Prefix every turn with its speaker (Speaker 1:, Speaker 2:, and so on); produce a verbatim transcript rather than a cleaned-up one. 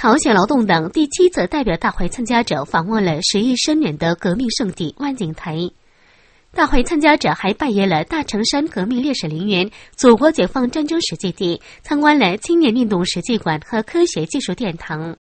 Speaker 1: 朝鲜劳动党第七次代表大会参加者访问了十亿深远的革命圣地万景台。大会参加者还拜谒了大城山革命烈士陵园、祖国解放战争史迹地，参观了青年运动史迹馆和科学技术殿堂。